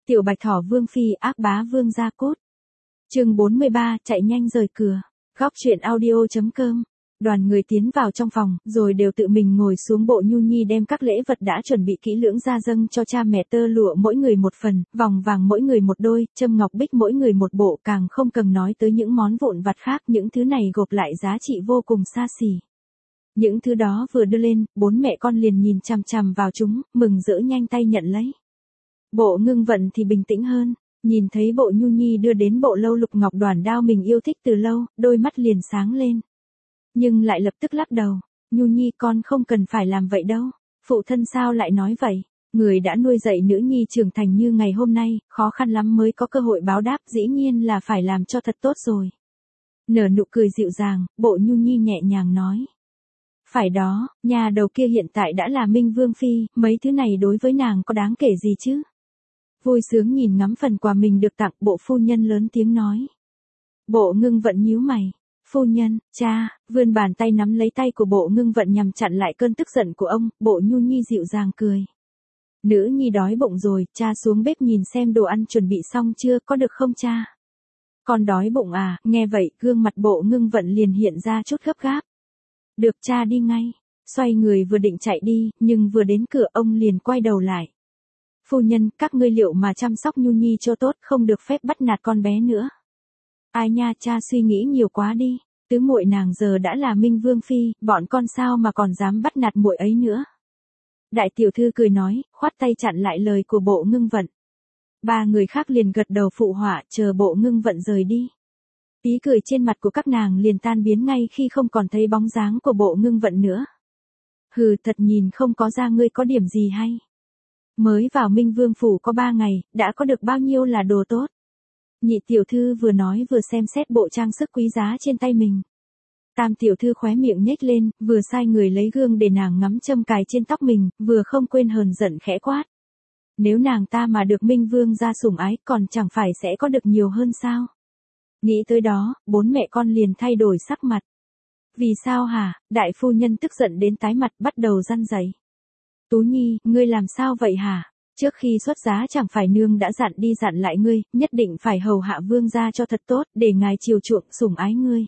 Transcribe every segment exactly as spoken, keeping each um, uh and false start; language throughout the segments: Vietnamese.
Tiểu Bạch Thỏ Vương Phi ác bá vương gia cốt. Chương bốn mươi ba, chạy nhanh rời cửa. Góc truyện audio chấm com. Đoàn người tiến vào trong phòng, rồi đều tự mình ngồi xuống. Bộ Nhu Nhi đem các lễ vật đã chuẩn bị kỹ lưỡng ra dâng cho cha mẹ, tơ lụa mỗi người một phần, vòng vàng mỗi người một đôi, châm ngọc bích mỗi người một bộ, càng không cần nói tới những món vụn vặt khác, những thứ này gộp lại giá trị vô cùng xa xỉ. Những thứ đó vừa đưa lên, bốn mẹ con liền nhìn chằm chằm vào chúng, mừng rỡ nhanh tay nhận lấy. Bộ Ngưng Vận thì bình tĩnh hơn, nhìn thấy Bộ Nhu Nhi đưa đến bộ lâu lục ngọc đoàn đao mình yêu thích từ lâu, đôi mắt liền sáng lên. Nhưng lại lập tức lắc đầu, Nhu Nhi con không cần phải làm vậy đâu, phụ thân sao lại nói vậy, người đã nuôi dạy nữ nhi trưởng thành như ngày hôm nay, khó khăn lắm mới có cơ hội báo đáp, dĩ nhiên là phải làm cho thật tốt rồi. Nở nụ cười dịu dàng, Bộ Nhu Nhi nhẹ nhàng nói. Phải đó, nhà đầu kia hiện tại đã là Minh Vương Phi, mấy thứ này đối với nàng có đáng kể gì chứ? Vui sướng nhìn ngắm phần quà mình được tặng, Bộ phu nhân lớn tiếng nói. Bộ Ngưng Vận nhíu mày. Phu nhân, cha, vươn bàn tay nắm lấy tay của Bộ Ngưng Vận nhằm chặn lại cơn tức giận của ông. Bộ Nhu Nhi dịu dàng cười. Nữ nhi đói bụng rồi, cha xuống bếp nhìn xem đồ ăn chuẩn bị xong chưa, có được không cha? Con đói bụng à? Nghe vậy, gương mặt Bộ Ngưng Vận liền hiện ra chút gấp gáp. Được, cha đi ngay. Xoay người vừa định chạy đi, nhưng vừa đến cửa ông liền quay đầu lại. Phu nhân, các ngươi liệu mà chăm sóc Nhu Nhi cho tốt, không được phép bắt nạt con bé nữa. Ai nha, cha suy nghĩ nhiều quá đi, tứ muội nàng giờ đã là Minh Vương Phi, bọn con sao mà còn dám bắt nạt muội ấy nữa. Đại tiểu thư cười nói, khoát tay chặn lại lời của Bộ Ngưng Vận. Ba người khác liền gật đầu phụ họa, chờ Bộ Ngưng Vận rời đi. Ý cười trên mặt của các nàng liền tan biến ngay khi không còn thấy bóng dáng của Bộ Ngưng Vận nữa. Hừ, thật nhìn không có ra ngươi có điểm gì hay. Mới vào Minh Vương Phủ có ba ngày, đã có được bao nhiêu là đồ tốt. Nhị tiểu thư vừa nói vừa xem xét bộ trang sức quý giá trên tay mình. Tam tiểu thư khóe miệng nhếch lên, vừa sai người lấy gương để nàng ngắm châm cài trên tóc mình, vừa không quên hờn giận khẽ quát. Nếu nàng ta mà được Minh Vương gia sủng ái, còn chẳng phải sẽ có được nhiều hơn sao? Nghĩ tới đó, bốn mẹ con liền thay đổi sắc mặt. Vì sao hả? Đại phu nhân tức giận đến tái mặt, bắt đầu răn dạy. Tú Nhi, ngươi làm sao vậy hả? Trước khi xuất giá chẳng phải nương đã dặn đi dặn lại ngươi, nhất định phải hầu hạ vương gia cho thật tốt, để ngài chiều chuộng sủng ái ngươi.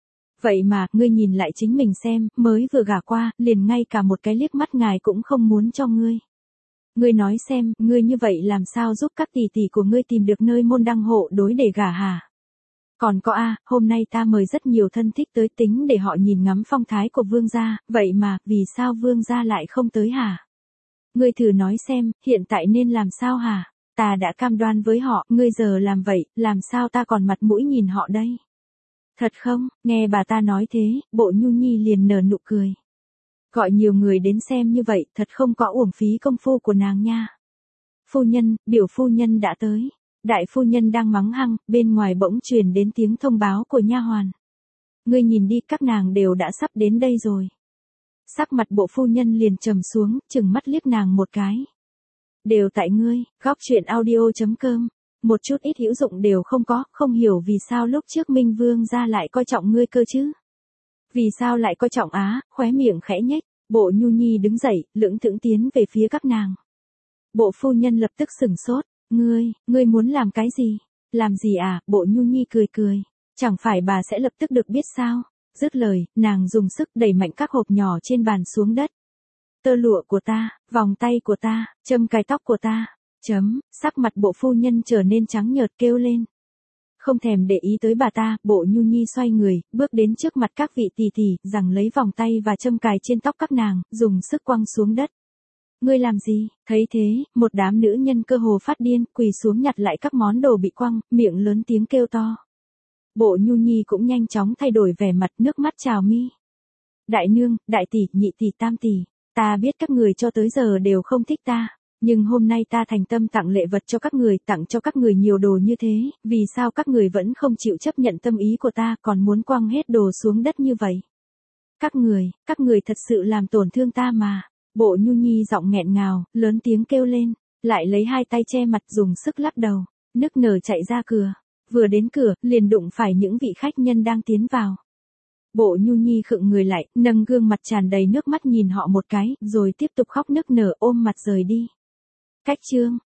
Vậy mà, ngươi nhìn lại chính mình xem, mới vừa gả qua, liền ngay cả một cái liếc mắt ngài cũng không muốn cho ngươi. Ngươi nói xem, ngươi như vậy làm sao giúp các tỷ tỷ của ngươi tìm được nơi môn đăng hộ đối để gả hả? Còn có a, hôm nay ta mời rất nhiều thân thích tới tính để họ nhìn ngắm phong thái của vương gia, vậy mà, vì sao vương gia lại không tới hả? Ngươi thử nói xem, hiện tại nên làm sao hả? Ta đã cam đoan với họ, ngươi giờ làm vậy, làm sao ta còn mặt mũi nhìn họ đây? Thật không? Nghe bà ta nói thế, Bộ Nhu Nhi liền nở nụ cười. Gọi nhiều người đến xem như vậy, thật không có uổng phí công phu của nàng nha. Phu nhân, biểu phu nhân đã tới. Đại phu nhân đang mắng hăng, bên ngoài bỗng truyền đến tiếng thông báo của nha hoàn. Ngươi nhìn đi, các nàng đều đã sắp đến đây rồi. Sắc mặt Bộ phu nhân liền trầm xuống, chừng mắt liếc nàng một cái. Đều tại ngươi, góc truyện audio chấm com. Một chút ít hữu dụng đều không có, không hiểu vì sao lúc trước Minh Vương gia lại coi trọng ngươi cơ chứ. Vì sao lại coi trọng á, khóe miệng khẽ nhếch, Bộ Nhu Nhi đứng dậy, lững thững tiến về phía các nàng. Bộ phu nhân lập tức sửng sốt, ngươi, ngươi muốn làm cái gì? Làm gì à? Bộ Nhu Nhi cười cười, chẳng phải bà sẽ lập tức được biết sao? Dứt lời, nàng dùng sức đẩy mạnh các hộp nhỏ trên bàn xuống đất. Tơ lụa của ta, vòng tay của ta, châm cài tóc của ta, chấm, sắc mặt Bộ phu nhân trở nên trắng nhợt kêu lên. Không thèm để ý tới bà ta, Bộ Nhu Nhi xoay người, bước đến trước mặt các vị tỷ tỷ, giằng lấy vòng tay và châm cài trên tóc các nàng, dùng sức quăng xuống đất. Ngươi làm gì? Thấy thế, một đám nữ nhân cơ hồ phát điên, quỳ xuống nhặt lại các món đồ bị quăng, miệng lớn tiếng kêu to. Bộ Nhu Nhi cũng nhanh chóng thay đổi vẻ mặt, nước mắt trào mi. Đại nương, đại tỷ, nhị tỷ, tam tỷ, ta biết các người cho tới giờ đều không thích ta, nhưng hôm nay ta thành tâm tặng lễ vật cho các người, tặng cho các người nhiều đồ như thế, vì sao các người vẫn không chịu chấp nhận tâm ý của ta, còn muốn quăng hết đồ xuống đất như vậy? Các người, các người thật sự làm tổn thương ta mà. Bộ Nhu Nhi giọng nghẹn ngào, lớn tiếng kêu lên, lại lấy hai tay che mặt dùng sức lắc đầu, nức nở chạy ra cửa. Vừa đến cửa, liền đụng phải những vị khách nhân đang tiến vào. Bộ Nhu Nhi khựng người lại, nâng gương mặt tràn đầy nước mắt nhìn họ một cái, rồi tiếp tục khóc nức nở ôm mặt rời đi. Cách chương,